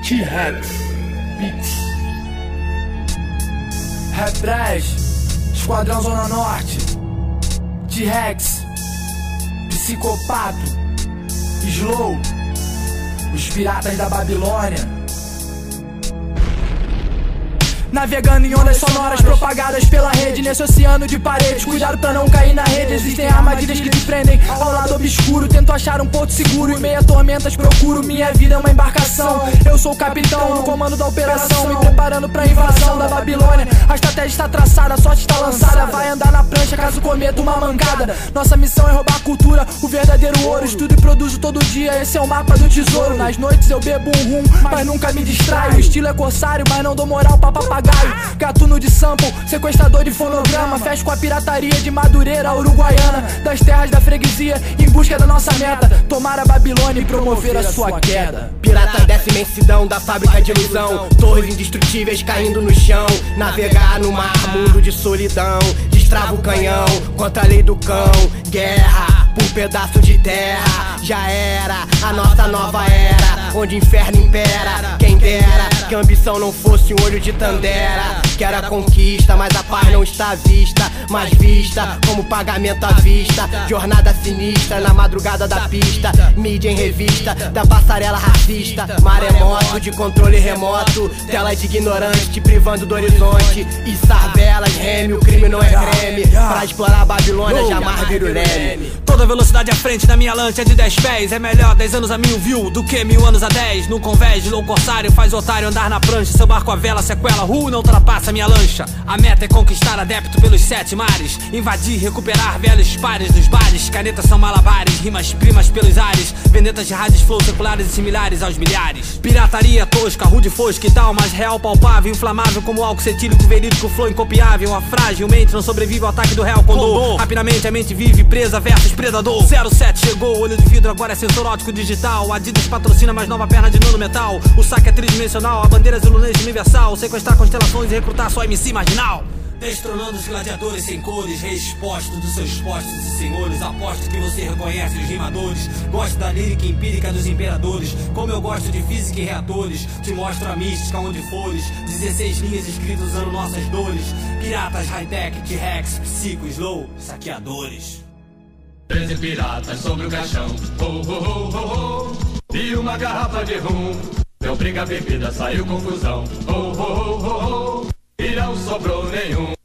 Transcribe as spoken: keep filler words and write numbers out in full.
T-Rex Beats, Rap Trash, Esquadrão Zona Norte, T-Rex, Psicopato, Slow, os piratas da Babilônia. Navegando em ondas sonoras propagadas pela rede, nesse oceano de paredes, cuidado pra não cair na rede. Existem armadilhas que te prendem ao lado obscuro. Tento achar um porto seguro, em meio a tormentas procuro. Minha vida é uma embarcação, eu sou o capitão no comando da operação, me preparando pra invasão da Babilônia. A estratégia está traçada, a sorte está lançada. Vai andar na prancha caso cometa uma mancada. Nossa missão é roubar a cultura, o verdadeiro ouro. Estudo e produzo todo dia, esse é o mapa do tesouro. Nas noites eu bebo um rum, mas nunca me distraio. O estilo é corsário, mas não dou moral pra papagaio. Gatuno de sample, sequestrador de fonograma. Fecho com a pirataria de Madureira, Uruguaiana. Das terras da freguesia, em busca da nossa meta: tomar a Babilônia e promover a sua queda. Pirata dessa imensidão da fábrica de ilusão, torres indestrutíveis caindo no chão. Navegar no mar, mundo de solidão. Destrava o canhão, contra a lei do cão. Guerra por pedaço de terra. Já era a nossa nova era, onde o inferno impera. Quem dera que a ambição não fosse um olho de Tandera. Quero a conquista, mas a paz não está à vista, mas vista como pagamento à vista. Jornada sinistra na madrugada da pista, mídia em revista da passarela racista. Maremoto de controle remoto, tela de ignorante privando do horizonte. E sarbelas, reme, o crime não é creme. Pra explorar a Babilônia jamais vira o leme. Toda velocidade à frente da minha lancha é de dez pés. É melhor dez anos a mil view do que mil anos a dez. No convés de low corsário faz otário andar na prancha. Seu barco a vela sequela, ru não ultrapassa minha lancha. A meta é conquistar adepto pelos sete mares. Invadir, recuperar velhos pares dos bares. Canetas são malabares, rimas primas pelos ares. Vendetas de rádios flow seculares e similares aos milhares. Pirataria tosca, rude fosca e tal, mas real palpável, inflamável como álcool cetílico, verídico, flow incopiável. A frágilmente não sobrevive ao ataque do real condor. Rapidamente a mente vive presa versus predador. zero sete chegou, olho de vidro agora é sensor óptico digital. Adidas patrocina mais nova perna de nano metal. O saque é tridimensional, a bandeira azulunês universal. Sequestrar constelações e recrutar só M C marginal. Destronando os gladiadores sem cores, reexposto dos seus postos e senhores. Aposto que você reconhece os rimadores. Gosto da lírica empírica dos imperadores, como eu gosto de física e reatores. Te mostro a mística onde fores, dezesseis linhas escritas usando nossas dores. Piratas high-tech, T-Rex, psico, slow, saqueadores. Treze piratas sobre o caixão, oh, oh, oh, oh, oh. E uma garrafa de rum. Deu briga, bebida, saiu confusão, oh, oh, oh, oh, oh. E não sobrou nenhum.